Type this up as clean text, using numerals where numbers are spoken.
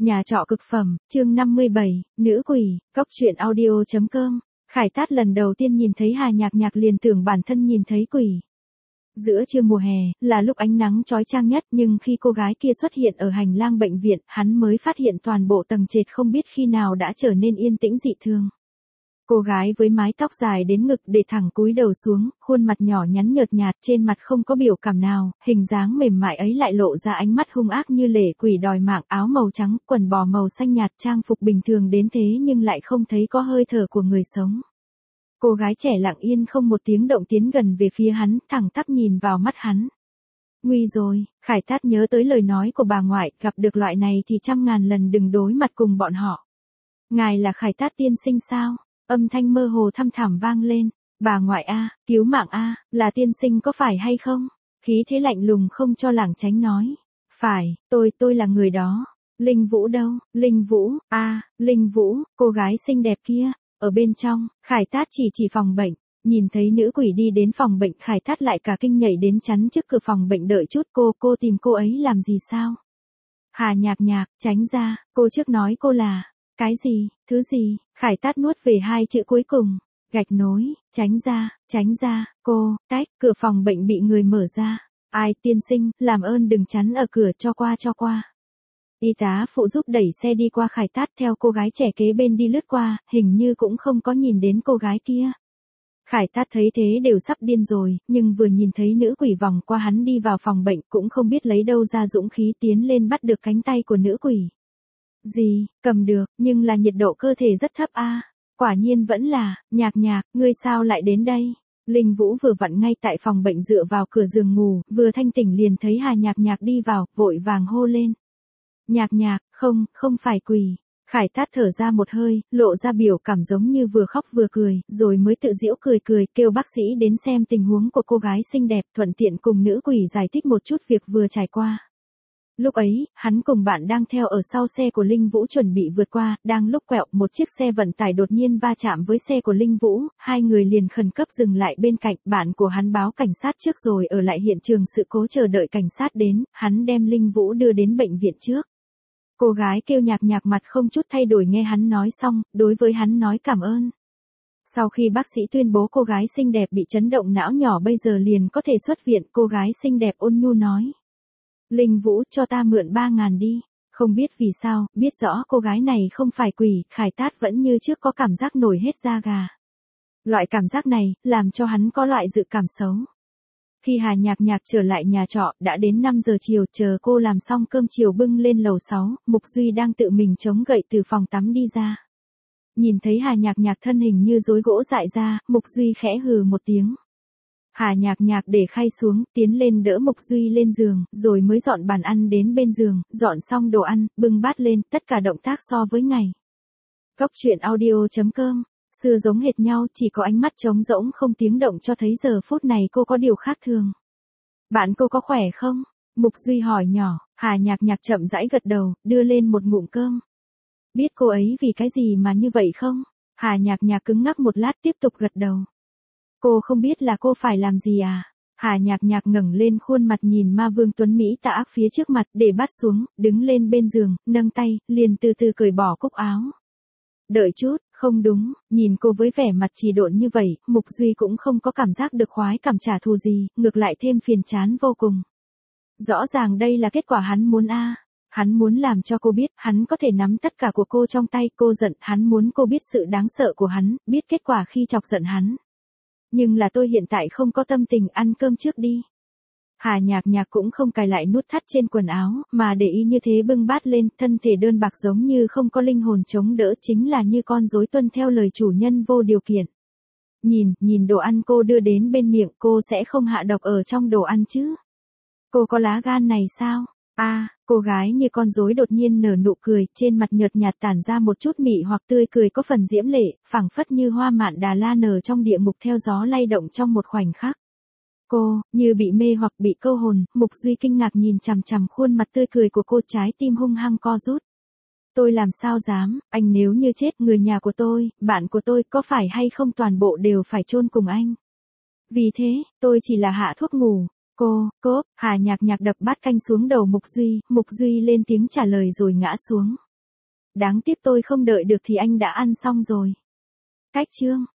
Nhà trọ cực phẩm, chương 57, nữ quỷ, cóc truyện audio.com. Khải Tát lần đầu tiên nhìn thấy Hà Nhạc Nhạc liền tưởng bản thân nhìn thấy quỷ. Giữa trưa mùa hè, là lúc ánh nắng chói chang nhất, nhưng khi cô gái kia xuất hiện ở hành lang bệnh viện, hắn mới phát hiện toàn bộ tầng trệt không biết khi nào đã trở nên yên tĩnh dị thường. Cô gái với mái tóc dài đến ngực để thẳng cúi đầu xuống, khuôn mặt nhỏ nhắn nhợt nhạt, trên mặt không có biểu cảm nào, hình dáng mềm mại ấy lại lộ ra ánh mắt hung ác như lệ quỷ đòi mạng, áo màu trắng, quần bò màu xanh nhạt, trang phục bình thường đến thế nhưng lại không thấy có hơi thở của người sống. Cô gái trẻ lặng yên không một tiếng động tiến gần về phía hắn, thẳng tắp nhìn vào mắt hắn. Nguy rồi, Khải Tát nhớ tới lời nói của bà ngoại, gặp được loại này thì trăm ngàn lần đừng đối mặt cùng bọn họ. Ngài là Khải Tát tiên sinh sao? Âm thanh mơ hồ thăm thẳm vang lên. Bà ngoại a, cứu mạng a, là tiên sinh có phải hay không? Khí thế lạnh lùng không cho lảng tránh nói. Phải, tôi là người đó. Linh Vũ đâu? Linh Vũ, Linh Vũ, cô gái xinh đẹp kia. Ở bên trong, Khải Tát chỉ phòng bệnh. Nhìn thấy nữ quỷ đi đến phòng bệnh, Khải Tát lại cả kinh nhảy đến chắn trước cửa phòng bệnh đợi chút. Cô tìm cô ấy làm gì sao? Hà Nhạc Nhạc, tránh ra, cô trước nói cô là... Cái gì, thứ gì? Khải Tát nuốt về hai chữ cuối cùng. Gạch nối, tránh ra, cô, tách, cửa phòng bệnh bị người mở ra. Ai, tiên sinh, làm ơn đừng chắn ở cửa, cho qua. Y tá phụ giúp đẩy xe đi qua Khải Tát, theo cô gái trẻ kế bên đi lướt qua, hình như cũng không có nhìn đến cô gái kia. Khải Tát thấy thế đều sắp điên rồi, nhưng vừa nhìn thấy nữ quỷ vòng qua hắn đi vào phòng bệnh cũng không biết lấy đâu ra dũng khí tiến lên bắt được cánh tay của nữ quỷ. Gì, cầm được, nhưng là nhiệt độ cơ thể rất thấp a. Quả nhiên vẫn là, Nhạc Nhạc, ngươi sao lại đến đây? Linh Vũ vừa vặn ngay tại phòng bệnh dựa vào cửa giường ngủ, vừa thanh tỉnh liền thấy Hà Nhạc Nhạc đi vào, vội vàng hô lên. Nhạc Nhạc, không phải quỷ. Khải Tát thở ra một hơi, lộ ra biểu cảm giống như vừa khóc vừa cười, rồi mới tự giễu cười, kêu bác sĩ đến xem tình huống của cô gái xinh đẹp, thuận tiện cùng nữ quỷ giải thích một chút việc vừa trải qua. Lúc ấy, hắn cùng bạn đang theo ở sau xe của Linh Vũ chuẩn bị vượt qua, đang lúc quẹo một chiếc xe vận tải đột nhiên va chạm với xe của Linh Vũ, hai người liền khẩn cấp dừng lại bên cạnh, bạn của hắn báo cảnh sát trước rồi ở lại hiện trường sự cố chờ đợi cảnh sát đến, hắn đem Linh Vũ đưa đến bệnh viện trước. Cô gái kêu Nhạc Nhạc mặt không chút thay đổi nghe hắn nói xong, đối với hắn nói cảm ơn. Sau khi bác sĩ tuyên bố cô gái xinh đẹp bị chấn động não nhỏ bây giờ liền có thể xuất viện, cô gái xinh đẹp ôn nhu nói. Linh Vũ, cho ta mượn 3.000 đi. Không biết vì sao, biết rõ cô gái này không phải quỷ, Khải Tát vẫn như trước có cảm giác nổi hết da gà. Loại cảm giác này, làm cho hắn có loại dự cảm xấu. Khi Hà Nhạc Nhạc trở lại nhà trọ, đã đến 5 giờ chiều, chờ cô làm xong cơm chiều bưng lên lầu 6, Mục Duy đang tự mình chống gậy từ phòng tắm đi ra. Nhìn thấy Hà Nhạc Nhạc thân hình như rối gỗ dại ra, Mục Duy khẽ hừ một tiếng. Hà Nhạc Nhạc để khay xuống, tiến lên đỡ Mục Duy lên giường, rồi mới dọn bàn ăn đến bên giường, dọn xong đồ ăn, bưng bát lên, tất cả động tác so với ngày. Cóc truyện audio.com, xưa giống hệt nhau, chỉ có ánh mắt trống rỗng không tiếng động cho thấy giờ phút này cô có điều khác thường. Bạn cô có khỏe không? Mục Duy hỏi nhỏ, Hà Nhạc Nhạc chậm rãi gật đầu, đưa lên một ngụm cơm. Biết cô ấy vì cái gì mà như vậy không? Hà Nhạc Nhạc cứng ngắc một lát tiếp tục gật đầu. Cô không biết là cô phải làm gì à? Hà Nhạc Nhạc ngẩng lên khuôn mặt nhìn ma vương tuấn Mỹ tà ác phía trước mặt, để bát xuống, đứng lên bên giường, nâng tay, liền từ từ cởi bỏ cúc áo. Đợi chút, không đúng, nhìn cô với vẻ mặt trì độn như vậy, Mục Duy cũng không có cảm giác được khoái cảm trả thù gì, ngược lại thêm phiền chán vô cùng. Rõ ràng đây là kết quả hắn muốn a. Hắn muốn làm cho cô biết, hắn có thể nắm tất cả của cô trong tay, cô giận, hắn muốn cô biết sự đáng sợ của hắn, biết kết quả khi chọc giận hắn. Nhưng là tôi hiện tại không có tâm tình, ăn cơm trước đi. Hà Nhạc Nhạc cũng không cài lại nút thắt trên quần áo, mà để y như thế bưng bát lên, thân thể đơn bạc giống như không có linh hồn chống đỡ, chính là như con rối tuân theo lời chủ nhân vô điều kiện. Nhìn đồ ăn cô đưa đến bên miệng, cô sẽ không hạ độc ở trong đồ ăn chứ? Cô có lá gan này sao? Cô gái như con rối đột nhiên nở nụ cười, trên mặt nhợt nhạt tản ra một chút mị hoặc tươi cười có phần diễm lệ, phảng phất như hoa mạn Đà La nở trong địa ngục theo gió lay động trong một khoảnh khắc. Cô, như bị mê hoặc bị câu hồn, Mục Duy kinh ngạc nhìn chằm chằm khuôn mặt tươi cười của cô, trái tim hung hăng co rút. Tôi làm sao dám, anh nếu như chết, người nhà của tôi, bạn của tôi, có phải hay không toàn bộ đều phải chôn cùng anh. Vì thế, tôi chỉ là hạ thuốc ngủ. Hà Nhạc Nhạc đập bát canh xuống đầu Mục Duy lên tiếng trả lời rồi ngã xuống. Đáng tiếc tôi không đợi được thì anh đã ăn xong rồi. Cách chương.